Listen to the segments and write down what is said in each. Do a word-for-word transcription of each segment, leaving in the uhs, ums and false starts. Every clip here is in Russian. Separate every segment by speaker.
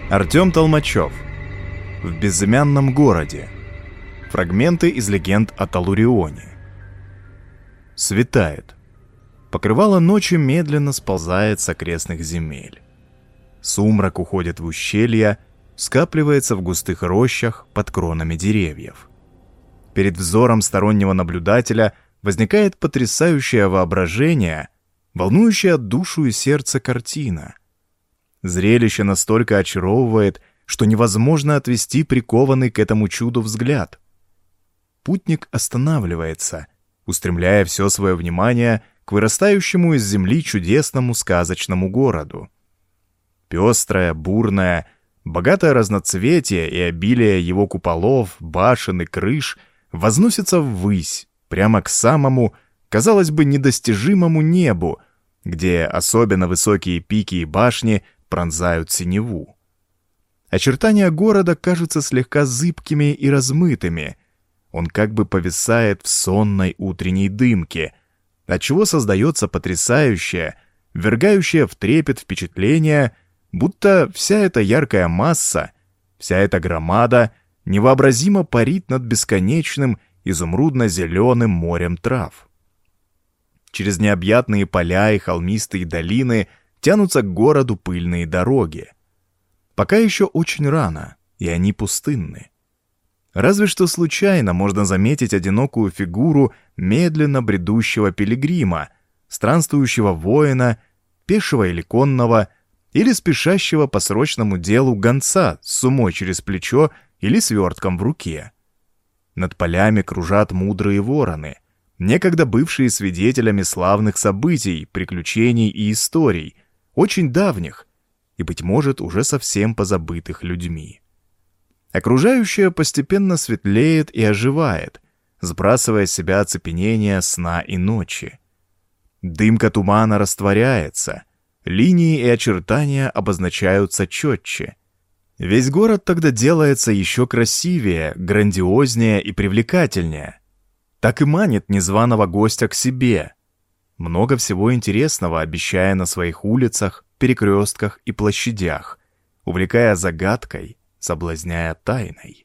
Speaker 1: Артем Толмачев. В безымянном городе. Фрагменты из легенд о Талурионе. Светает. Покрывало ночи медленно сползает с окрестных земель. Сумрак уходит в ущелья, скапливается в густых рощах под кронами деревьев. Перед взором стороннего наблюдателя возникает потрясающее воображение, волнующая душу и сердце картина. Зрелище настолько очаровывает, что невозможно отвести прикованный к этому чуду взгляд. Путник останавливается, устремляя все свое внимание к вырастающему из земли чудесному сказочному городу. Пестрое, бурное, богатое разноцветие и обилие его куполов, башен и крыш возносится ввысь, прямо к самому, казалось бы, недостижимому небу, где особенно высокие пики и башни пронзают синеву. Очертания города кажутся слегка зыбкими и размытыми. Он как бы повисает в сонной утренней дымке, отчего создается потрясающее, ввергающее в трепет впечатление, будто вся эта яркая масса, вся эта громада невообразимо парит над бесконечным изумрудно-зеленым морем трав. Через необъятные поля и холмистые долины тянутся к городу пыльные дороги. Пока еще очень рано, и они пустынны. Разве что случайно можно заметить одинокую фигуру медленно бредущего пилигрима, странствующего воина, пешего или конного, или спешащего по срочному делу гонца с сумой через плечо или свертком в руке. Над полями кружат мудрые вороны, некогда бывшие свидетелями славных событий, приключений и историй, очень давних и, быть может, уже совсем позабытых людьми. Окружающее постепенно светлеет и оживает, сбрасывая с себя оцепенение сна и ночи. Дымка тумана растворяется, линии и очертания обозначаются четче. Весь город тогда делается еще красивее, грандиознее и привлекательнее. Так и манит незваного гостя к себе. Много всего интересного обещая на своих улицах, перекрестках и площадях, увлекая загадкой, соблазняя тайной.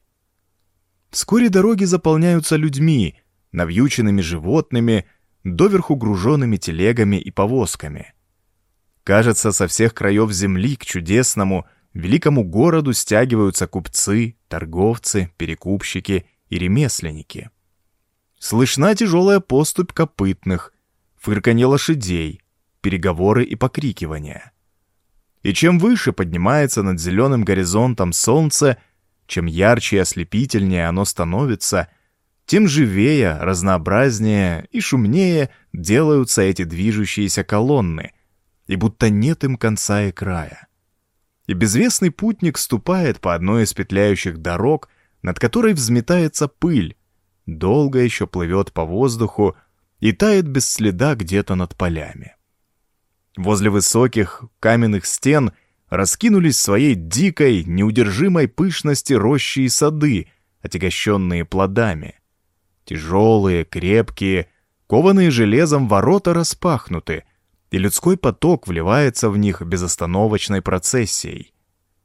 Speaker 1: Вскоре дороги заполняются людьми, навьюченными животными, доверху груженными телегами и повозками. Кажется, со всех краев земли к чудесному, великому городу стягиваются купцы, торговцы, перекупщики и ремесленники. Слышна тяжелая поступь копытных, фырканье лошадей, переговоры и покрикивания. И чем выше поднимается над зеленым горизонтом солнце, чем ярче и ослепительнее оно становится, тем живее, разнообразнее и шумнее делаются эти движущиеся колонны, и будто нет им конца и края. И безвестный путник ступает по одной из петляющих дорог, над которой взметается пыль, долго еще плывет по воздуху и тает без следа где-то над полями. Возле высоких каменных стен раскинулись своей дикой, неудержимой пышности рощи и сады, отягощенные плодами. Тяжелые, крепкие, кованые железом ворота распахнуты, и людской поток вливается в них безостановочной процессией.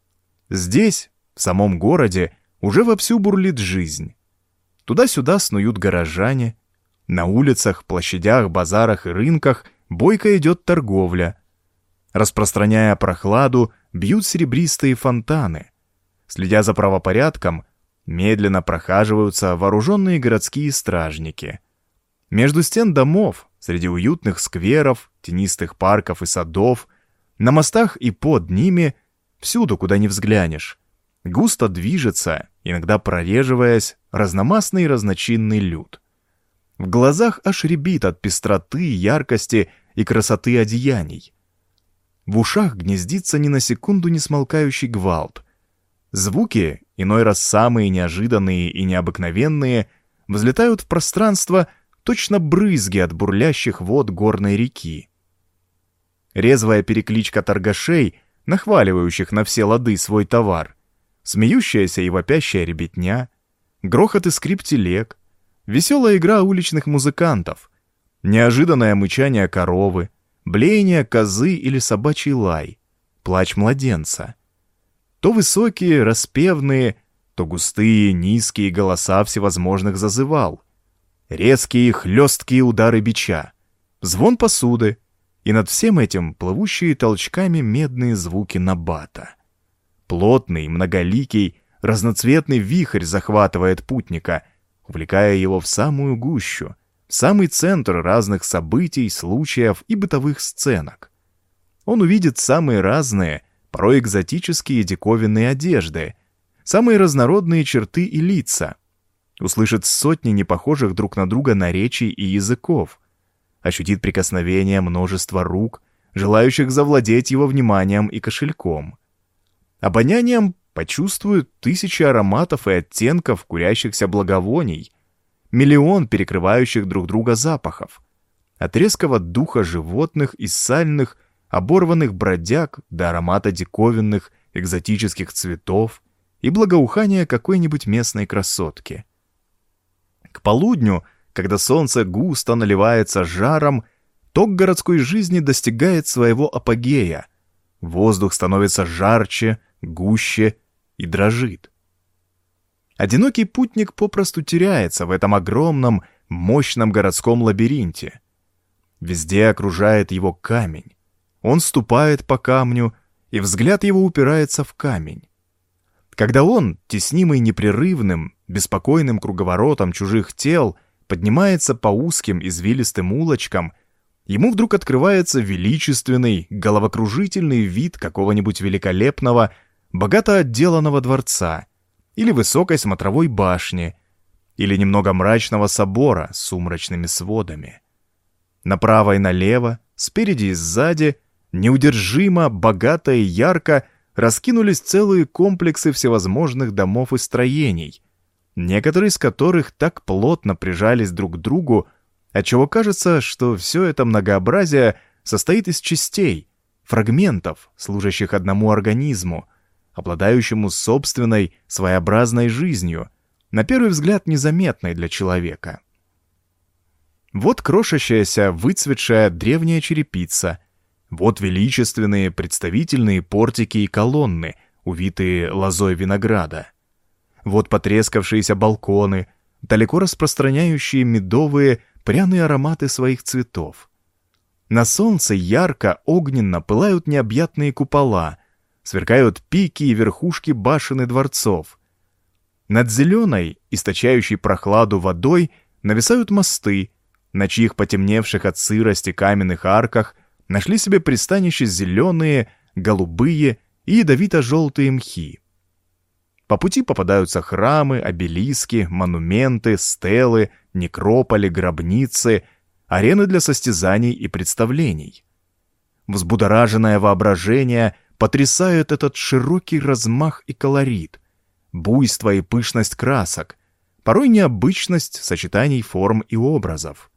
Speaker 1: Здесь, в самом городе, уже вовсю бурлит жизнь. Туда-сюда снуют горожане. На улицах, площадях, базарах и рынках бойко идет торговля. Распространяя прохладу, бьют серебристые фонтаны. Следя за правопорядком, медленно прохаживаются вооруженные городские стражники. Между стен домов, среди уютных скверов, тенистых парков и садов, на мостах и под ними, всюду, куда ни взглянешь, густо движется, иногда прореживаясь, разномастный и разночинный люд. В глазах аж рябит от пестроты, яркости и красоты одеяний. В ушах гнездится ни на секунду не смолкающий гвалт. Звуки, иной раз самые неожиданные и необыкновенные, взлетают в пространство точно брызги от бурлящих вод горной реки. Резвая перекличка торгашей, нахваливающих на все лады свой товар, смеющаяся и вопящая ребятня, грохот и скрип телег, веселая игра уличных музыкантов, неожиданное мычание коровы, блеяние козы или собачий лай, плач младенца. То высокие, распевные, то густые, низкие голоса всевозможных зазывал, резкие, хлесткие удары бича, звон посуды, и над всем этим плывущие толчками медные звуки набата. Плотный, многоликий, разноцветный вихрь захватывает путника, увлекая его в самую гущу, в самый центр разных событий, случаев и бытовых сценок. Он увидит самые разные, порой экзотические диковинные одежды, самые разнородные черты и лица, услышит сотни непохожих друг на друга наречий и языков, ощутит прикосновение множества рук, желающих завладеть его вниманием и кошельком. Обонянием почувствует тысячи ароматов и оттенков курящихся благовоний, миллион перекрывающих друг друга запахов, от резкого духа животных и сальных, оборванных бродяг до аромата диковинных, экзотических цветов и благоухания какой-нибудь местной красотки. К полудню, когда солнце густо наливается жаром, ток городской жизни достигает своего апогея. Воздух становится жарче, гуще и дрожит. Одинокий путник попросту теряется в этом огромном, мощном городском лабиринте. Везде окружает его камень. Он ступает по камню, и взгляд его упирается в камень. Когда он, теснимый непрерывным, беспокойным круговоротом чужих тел, поднимается по узким извилистым улочкам, ему вдруг открывается величественный, головокружительный вид какого-нибудь великолепного, богато отделанного дворца, или высокой смотровой башни, или немного мрачного собора с сумрачными сводами. Направо и налево, спереди и сзади, неудержимо, богато и ярко раскинулись целые комплексы всевозможных домов и строений, некоторые из которых так плотно прижались друг к другу, отчего кажется, что все это многообразие состоит из частей, фрагментов, служащих одному организму, обладающему собственной своеобразной жизнью, на первый взгляд незаметной для человека. Вот крошащаяся, выцветшая древняя черепица, вот величественные представительные портики и колонны, увитые лозой винограда. Вот потрескавшиеся балконы, далеко распространяющие медовые, пряные ароматы своих цветов. На солнце ярко, огненно пылают необъятные купола, сверкают пики и верхушки башен и дворцов. Над зеленой, источающей прохладу водой, нависают мосты, на чьих потемневших от сырости каменных арках нашли себе пристанище зеленые, голубые и ядовито-желтые мхи. По пути попадаются храмы, обелиски, монументы, стелы, некрополи, гробницы, арены для состязаний и представлений. Взбудораженное воображение потрясает этот широкий размах и колорит, буйство и пышность красок, порой необычность сочетаний форм и образов.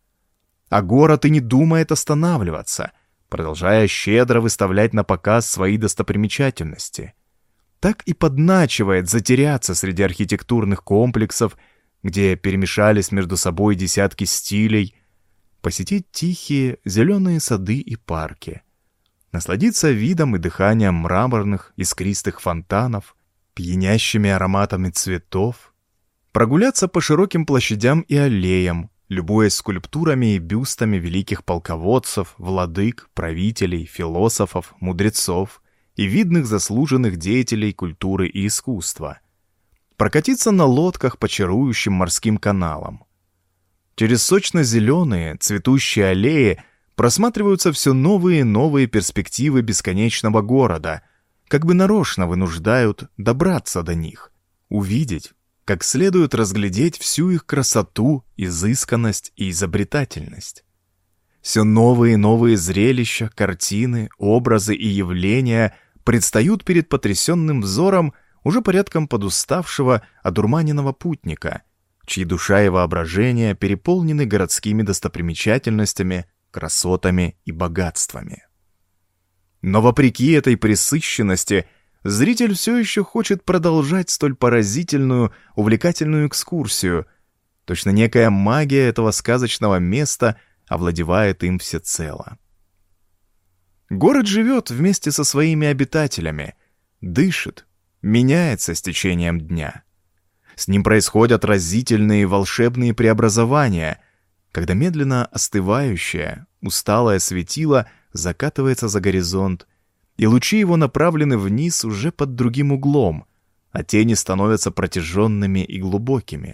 Speaker 1: А город и не думает останавливаться, продолжая щедро выставлять на показ свои достопримечательности. Так и подначивает затеряться среди архитектурных комплексов, где перемешались между собой десятки стилей, посетить тихие зеленые сады и парки, насладиться видом и дыханием мраморных искристых фонтанов, пьянящими ароматами цветов, прогуляться по широким площадям и аллеям, любуясь скульптурами и бюстами великих полководцев, владык, правителей, философов, мудрецов и видных заслуженных деятелей культуры и искусства, прокатиться на лодках по чарующим морским каналам. Через сочно-зеленые, цветущие аллеи просматриваются все новые и новые перспективы бесконечного города, как бы нарочно вынуждают добраться до них, увидеть, как следует разглядеть всю их красоту, изысканность и изобретательность. Все новые и новые зрелища, картины, образы и явления предстают перед потрясенным взором уже порядком подуставшего, одурманенного путника, чьи душа и воображение переполнены городскими достопримечательностями, красотами и богатствами. Но вопреки этой пресыщенности, зритель все еще хочет продолжать столь поразительную, увлекательную экскурсию. Точно некая магия этого сказочного места овладевает им всецело. Город живет вместе со своими обитателями, дышит, меняется с течением дня. С ним происходят разительные волшебные преобразования, когда медленно остывающее, усталое светило закатывается за горизонт, и лучи его направлены вниз уже под другим углом, а тени становятся протяженными и глубокими.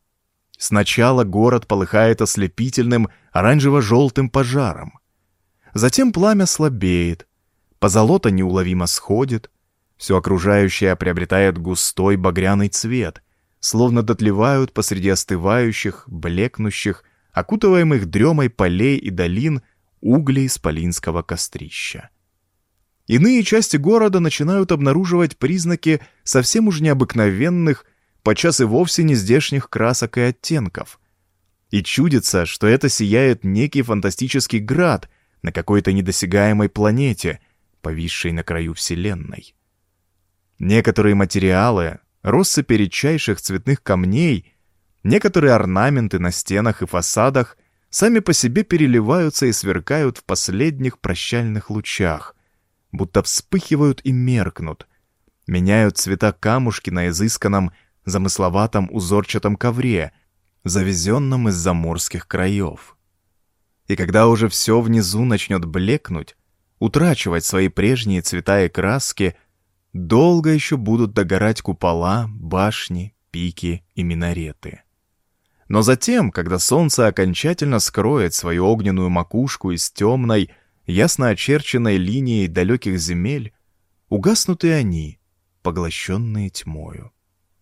Speaker 1: Сначала город полыхает ослепительным оранжево-желтым пожаром. Затем пламя слабеет, позолота неуловимо сходит, все окружающее приобретает густой багряный цвет, словно дотлевают посреди остывающих, блекнущих, окутываемых дремой полей и долин угли исполинского кострища. Иные части города начинают обнаруживать признаки совсем уж необыкновенных, подчас и вовсе нездешних красок и оттенков. И чудится, что это сияет некий фантастический град на какой-то недосягаемой планете, повисшей на краю Вселенной. Некоторые материалы, россыпи редчайших цветных камней, некоторые орнаменты на стенах и фасадах сами по себе переливаются и сверкают в последних прощальных лучах, будто вспыхивают и меркнут, меняют цвета камушки на изысканном, замысловатом узорчатом ковре, завезенном из заморских краев. И когда уже все внизу начнет блекнуть, утрачивать свои прежние цвета и краски, долго еще будут догорать купола, башни, пики и минареты. Но затем, когда солнце окончательно скроет свою огненную макушку из темной, ясно очерченной линией далеких земель, угаснут и они, поглощенные тьмою.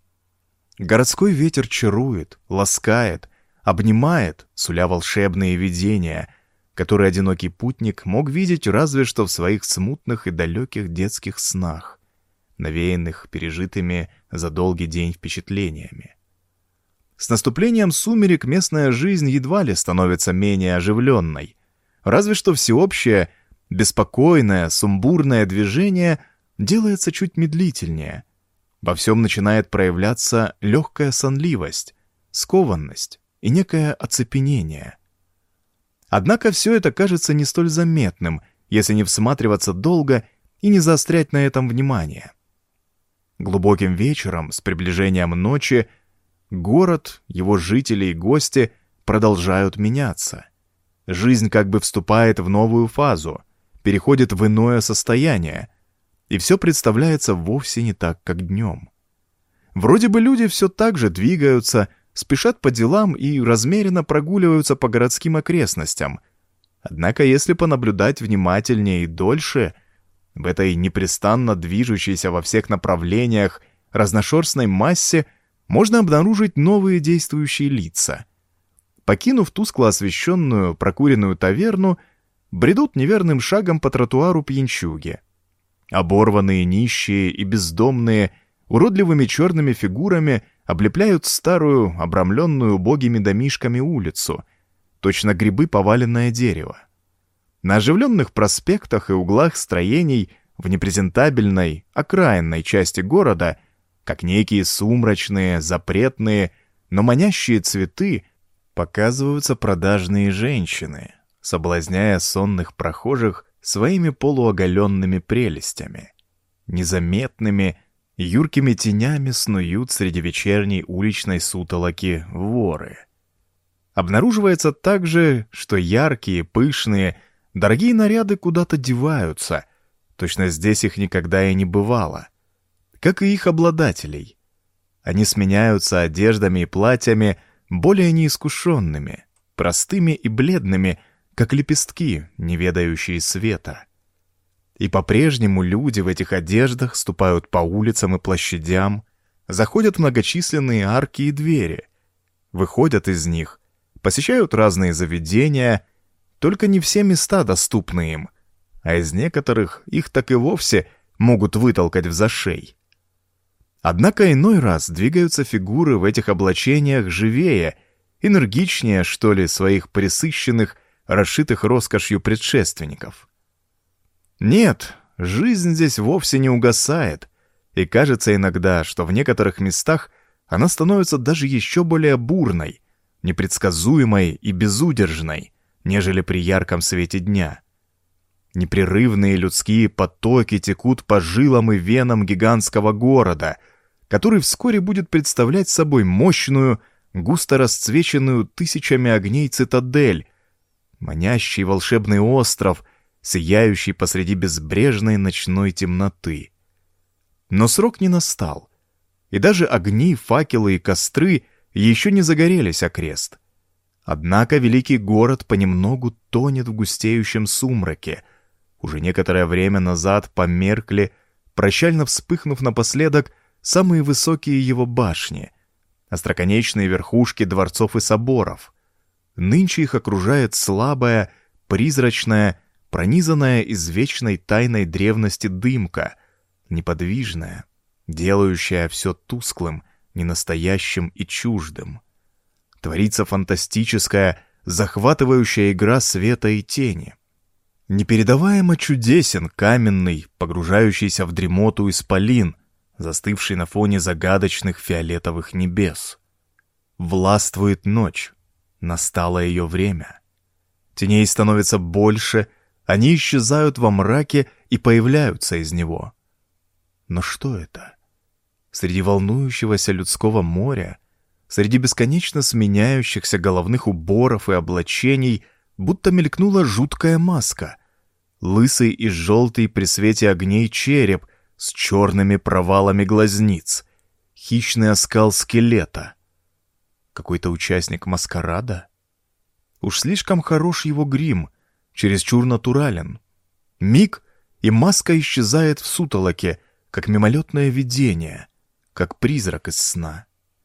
Speaker 1: Городской ветер чарует, ласкает, обнимает, суля волшебные видения, которые одинокий путник мог видеть разве что в своих смутных и далеких детских снах, навеянных пережитыми за долгий день впечатлениями. С наступлением сумерек местная жизнь едва ли становится менее оживленной, разве что всеобщее, беспокойное, сумбурное движение делается чуть медлительнее. Во всем начинает проявляться легкая сонливость, скованность и некое оцепенение. Однако все это кажется не столь заметным, если не всматриваться долго и не заострять на этом внимание. Глубоким вечером, с приближением ночи, город, его жители и гости продолжают меняться. Жизнь как бы вступает в новую фазу, переходит в иное состояние, и все представляется вовсе не так, как днем. Вроде бы люди все так же двигаются, спешат по делам и размеренно прогуливаются по городским окрестностям. Однако если понаблюдать внимательнее и дольше, в этой непрестанно движущейся во всех направлениях разношерстной массе можно обнаружить новые действующие лица. Покинув тускло освещенную прокуренную таверну, бредут неверным шагом по тротуару пьянчуги. Оборванные, нищие и бездомные, уродливыми черными фигурами облепляют старую, обрамленную убогими домишками улицу, точно грибы поваленное дерево. На оживленных проспектах и углах строений в непрезентабельной, окраинной части города, как некие сумрачные, запретные, но манящие цветы, показываются продажные женщины, соблазняя сонных прохожих своими полуоголенными прелестями. Незаметными, юркими тенями снуют среди вечерней уличной сутолоки воры. Обнаруживается также, что яркие, пышные, дорогие наряды куда-то деваются, точно здесь их никогда и не бывало, как и их обладателей. Они сменяются одеждами и платьями более неискушенными, простыми и бледными, как лепестки, не ведающие света. И по-прежнему люди в этих одеждах ступают по улицам и площадям, заходят в многочисленные арки и двери, выходят из них, посещают разные заведения, только не все места доступны им, а из некоторых их так и вовсе могут вытолкать в зашей. Однако иной раз двигаются фигуры в этих облачениях живее, энергичнее, что ли, своих пресыщенных, расшитых роскошью предшественников. Нет, жизнь здесь вовсе не угасает, и кажется иногда, что в некоторых местах она становится даже еще более бурной, непредсказуемой и безудержной, нежели при ярком свете дня. Непрерывные людские потоки текут по жилам и венам гигантского города, который вскоре будет представлять собой мощную, густо расцвеченную тысячами огней цитадель, манящий волшебный остров, сияющий посреди безбрежной ночной темноты. Но срок не настал, и даже огни, факелы и костры еще не загорелись окрест. Однако великий город понемногу тонет в густеющем сумраке. Уже некоторое время назад померкли, прощально вспыхнув напоследок, самые высокие его башни, остроконечные верхушки дворцов и соборов. Нынче их окружает слабая, призрачная, пронизанная извечной тайной древности дымка, неподвижная, делающая все тусклым, ненастоящим и чуждым. Творится фантастическая, захватывающая игра света и тени. Непередаваемо чудесен каменный, погружающийся в дремоту исполин, застывший на фоне загадочных фиолетовых небес. Властвует ночь, настало ее время. Теней становится больше, они исчезают во мраке и появляются из него. Но что это? Среди волнующегося людского моря, среди бесконечно сменяющихся головных уборов и облачений, будто мелькнула жуткая маска. Лысый и желтый при свете огней череп с черными провалами глазниц, хищный оскал скелета. Какой-то участник маскарада? Уж слишком хорош его грим, чересчур натурален. Миг, и маска исчезает в сутолоке, как мимолетное видение, как призрак из сна.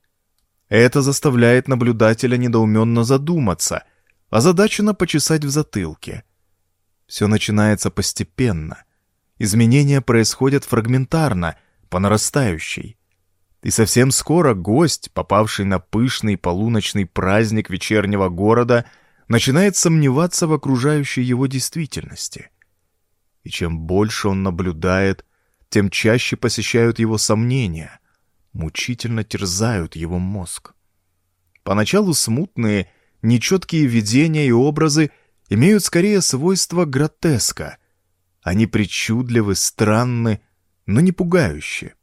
Speaker 1: Это заставляет наблюдателя недоуменно задуматься, озадаченно почесать в затылке. Все начинается постепенно. Изменения происходят фрагментарно, по нарастающей. И совсем скоро гость, попавший на пышный полуночный праздник вечернего города, начинает сомневаться в окружающей его действительности. И чем больше он наблюдает, тем чаще посещают его сомнения, мучительно терзают его мозг. Поначалу смутные, нечеткие видения и образы имеют скорее свойство гротеска. Они причудливы, странны, но не пугающие.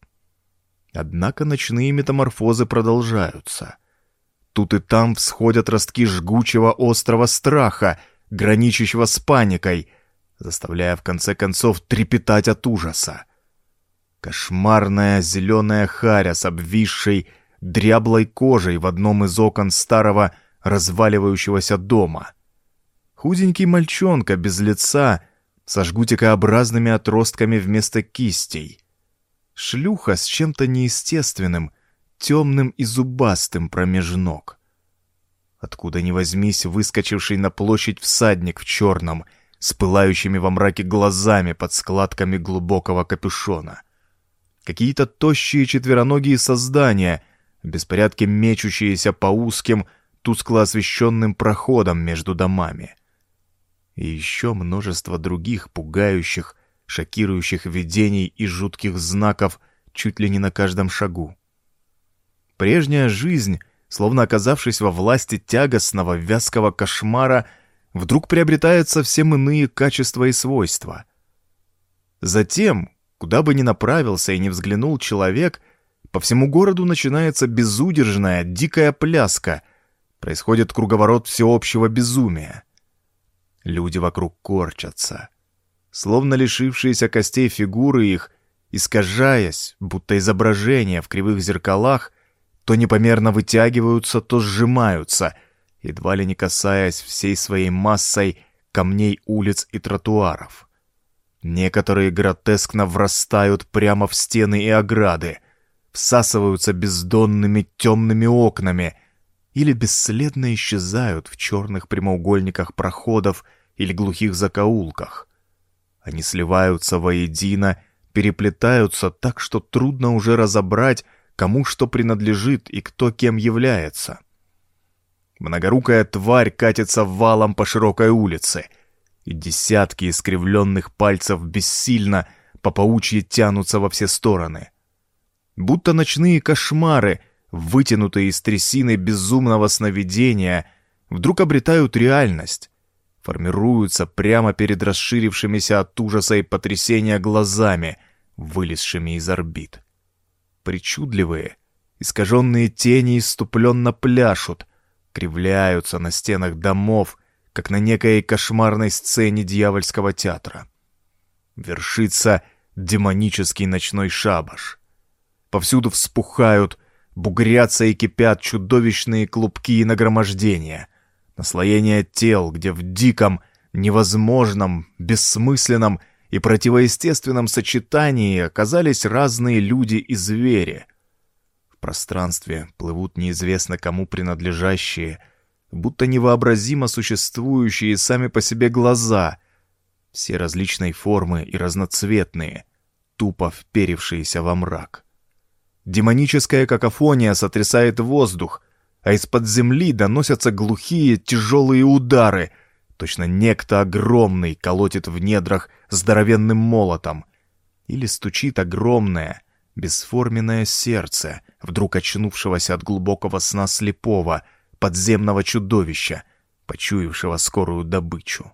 Speaker 1: Однако ночные метаморфозы продолжаются. Тут и там всходят ростки жгучего острого страха, граничащего с паникой, заставляя в конце концов трепетать от ужаса. Кошмарная зеленая харя с обвисшей, дряблой кожей в одном из окон старого разваливающегося дома. Худенький мальчонка без лица, со жгутикообразными отростками вместо кистей. Шлюха с чем-то неестественным, темным и зубастым промеж ног. Откуда ни возьмись выскочивший на площадь всадник в черном, с пылающими во мраке глазами под складками глубокого капюшона. Какие-то тощие четвероногие создания, в беспорядке мечущиеся по узким, тускло освещенным проходам между домами. И еще множество других пугающих, шокирующих видений и жутких знаков чуть ли не на каждом шагу. Прежняя жизнь, словно оказавшись во власти тягостного вязкого кошмара, вдруг приобретает совсем иные качества и свойства. Затем, куда бы ни направился и ни взглянул человек, по всему городу начинается безудержная, дикая пляска, происходит круговорот всеобщего безумия. Люди вокруг корчатся. Словно лишившиеся костей фигуры их, искажаясь, будто изображения в кривых зеркалах, то непомерно вытягиваются, то сжимаются, едва ли не касаясь всей своей массой камней улиц и тротуаров. Некоторые гротескно врастают прямо в стены и ограды, всасываются бездонными темными окнами или бесследно исчезают в черных прямоугольниках проходов или глухих закоулках. Они сливаются воедино, переплетаются так, что трудно уже разобрать, кому что принадлежит и кто кем является. Многорукая тварь катится валом по широкой улице, и десятки искривленных пальцев бессильно по паучьи тянутся во все стороны. Будто ночные кошмары, вытянутые из трясины безумного сновидения, вдруг обретают реальность, формируются прямо перед расширившимися от ужаса и потрясения глазами, вылезшими из орбит. Причудливые, искаженные тени исступленно пляшут, кривляются на стенах домов, как на некой кошмарной сцене дьявольского театра. Вершится демонический ночной шабаш. Повсюду вспухают, бугрятся и кипят чудовищные клубки и нагромождения, наслоения тел, где в диком, невозможном, бессмысленном и противоестественном сочетании оказались разные люди и звери. В пространстве плывут неизвестно кому принадлежащие, будто невообразимо существующие сами по себе глаза, все различной формы и разноцветные, тупо вперившиеся во мрак. Демоническая какофония сотрясает воздух, а из-под земли доносятся глухие тяжелые удары. Точно некто огромный колотит в недрах здоровенным молотом. Или стучит огромное, бесформенное сердце вдруг очнувшегося от глубокого сна слепого, подземного чудовища, почуявшего скорую добычу.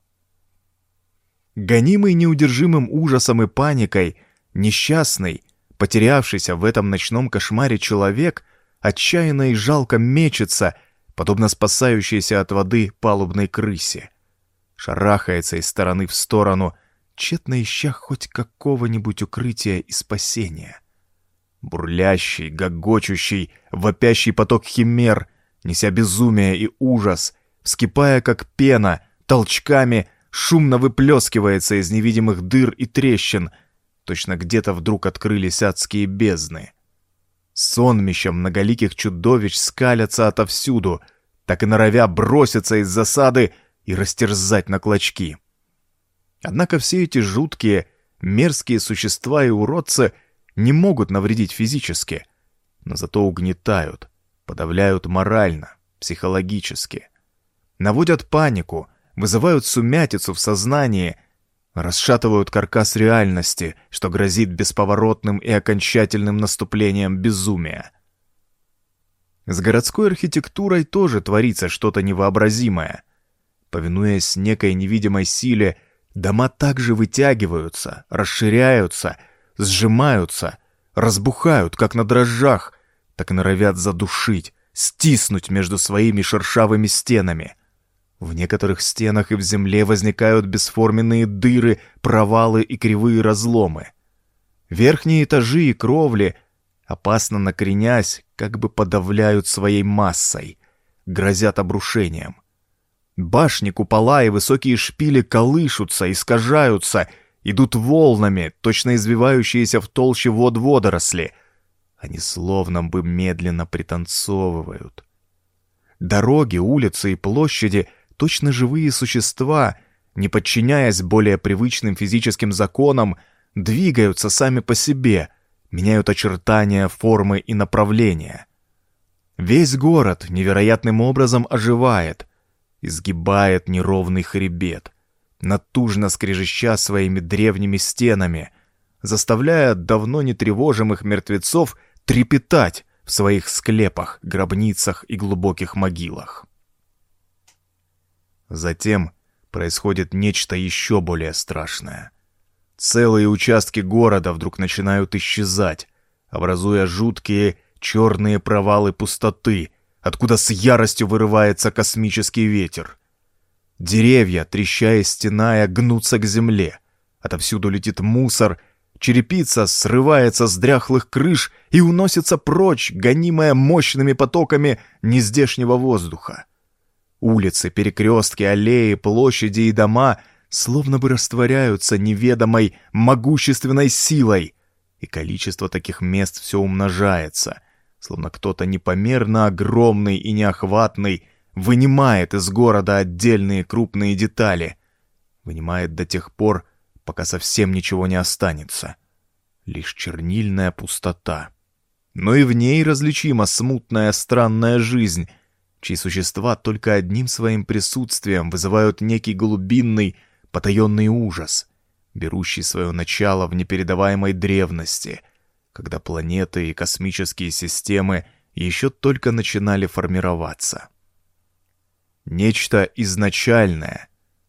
Speaker 1: Гонимый неудержимым ужасом и паникой, несчастный, потерявшийся в этом ночном кошмаре человек отчаянно и жалко мечется, подобно спасающейся от воды палубной крысе. Шарахается из стороны в сторону, тщетно ища хоть какого-нибудь укрытия и спасения. Бурлящий, гогочущий, вопящий поток химер, неся безумие и ужас, вскипая как пена, толчками шумно выплескивается из невидимых дыр и трещин. Точно где-то вдруг открылись адские бездны. Сонмища многоликих чудовищ скалятся отовсюду, так и норовя броситься из засады и растерзать на клочки. Однако все эти жуткие, мерзкие существа и уродцы не могут навредить физически, но зато угнетают, подавляют морально, психологически. Наводят панику, вызывают сумятицу в сознании, расшатывают каркас реальности, что грозит бесповоротным и окончательным наступлением безумия. С городской архитектурой тоже творится что-то невообразимое. Повинуясь некой невидимой силе, дома также вытягиваются, расширяются, сжимаются, разбухают, как на дрожжах, так и норовят задушить, стиснуть между своими шершавыми стенами. В некоторых стенах и в земле возникают бесформенные дыры, провалы и кривые разломы. Верхние этажи и кровли, опасно накренясь, как бы подавляют своей массой, грозят обрушением. Башни, купола и высокие шпили колышутся, искажаются, идут волнами, точно извивающиеся в толще вод водоросли. Они словно бы медленно пританцовывают. Дороги, улицы и площади — точно живые существа, не подчиняясь более привычным физическим законам, двигаются сами по себе, меняют очертания, формы и направления. Весь город невероятным образом оживает, изгибает неровный хребет, натужно скрежеща своими древними стенами, заставляя давно не тревожимых мертвецов трепетать в своих склепах, гробницах и глубоких могилах. Затем происходит нечто еще более страшное. Целые участки города вдруг начинают исчезать, образуя жуткие черные провалы пустоты, откуда с яростью вырывается космический ветер. Деревья, треща и стеная, гнутся к земле. Отовсюду летит мусор, черепица срывается с дряхлых крыш и уносится прочь, гонимая мощными потоками нездешнего воздуха. Улицы, перекрестки, аллеи, площади и дома словно бы растворяются неведомой могущественной силой, и количество таких мест все умножается, словно кто-то непомерно огромный и неохватный вынимает из города отдельные крупные детали, вынимает до тех пор, пока совсем ничего не останется. Лишь чернильная пустота. Но и в ней различима смутная странная жизнь, чьи существа только одним своим присутствием вызывают некий глубинный, потаенный ужас, берущий свое начало в непередаваемой древности, когда планеты и космические системы еще только начинали формироваться. Нечто изначальное,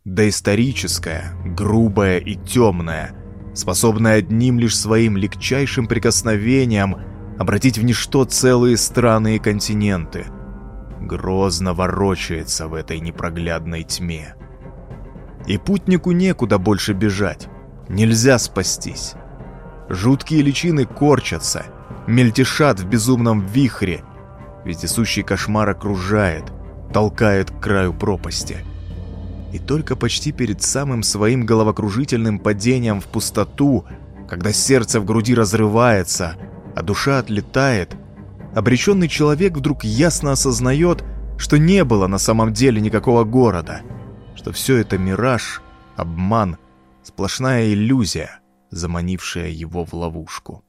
Speaker 1: доисторическое, грубое и темное, способное одним лишь своим легчайшим прикосновением обратить в ничто целые страны и континенты, грозно ворочается в этой непроглядной тьме. И путнику некуда больше бежать, нельзя спастись. Жуткие личины корчатся, мельтешат в безумном вихре, вездесущий кошмар окружает, толкает к краю пропасти. И только почти перед самым своим головокружительным падением в пустоту, когда сердце в груди разрывается, а душа отлетает, обреченный человек вдруг ясно осознает, что не было на самом деле никакого города, что все это мираж, обман, сплошная иллюзия, заманившая его в ловушку.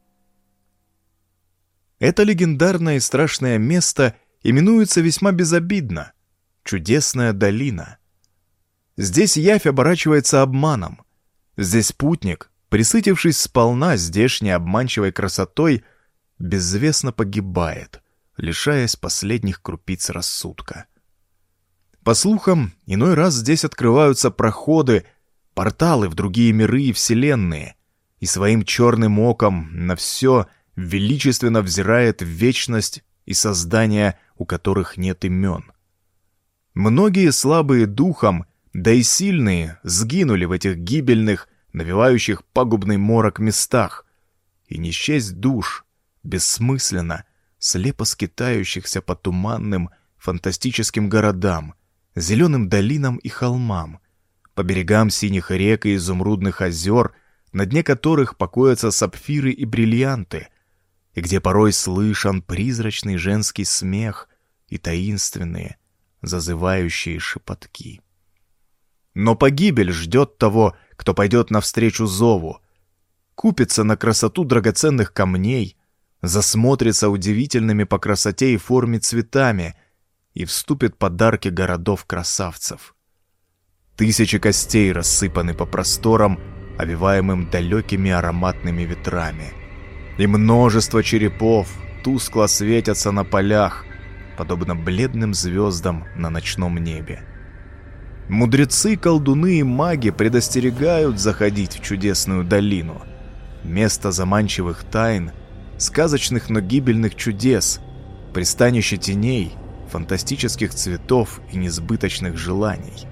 Speaker 1: Это легендарное и страшное место именуется весьма безобидно — Чудесная долина. Здесь явь оборачивается обманом. Здесь путник, присытившись сполна здешней обманчивой красотой, безвестно погибает, лишаясь последних крупиц рассудка. По слухам, иной раз здесь открываются проходы, порталы в другие миры и вселенные, и своим черным оком на все величественно взирает в вечность и создания, у которых нет имен. Многие слабые духом, да и сильные, сгинули в этих гибельных, навевающих пагубный морок местах, и не счесть душ, бессмысленно, слепо скитающихся по туманным, фантастическим городам, зеленым долинам и холмам, по берегам синих рек и изумрудных озер, на дне которых покоятся сапфиры и бриллианты, и где порой слышен призрачный женский смех и таинственные, зазывающие шепотки. Но погибель ждет того, кто пойдет навстречу зову, купится на красоту драгоценных камней, засмотрится удивительными по красоте и форме цветами и вступит под арки городов-красавцев. Тысячи костей рассыпаны по просторам, овиваемым далекими ароматными ветрами, и множество черепов тускло светятся на полях, подобно бледным звездам на ночном небе. Мудрецы, колдуны и маги предостерегают заходить в чудесную долину, место заманчивых тайн, сказочных, но гибельных чудес, пристанище теней, фантастических цветов и несбыточных желаний.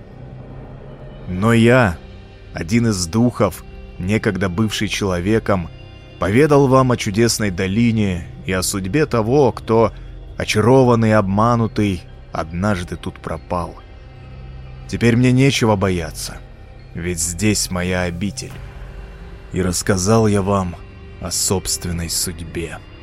Speaker 1: Но я, один из духов, некогда бывший человеком, поведал вам о чудесной долине и о судьбе того, кто, очарованный и обманутый, однажды тут пропал. Теперь мне нечего бояться, ведь здесь моя обитель. И рассказал я вам о собственной судьбе.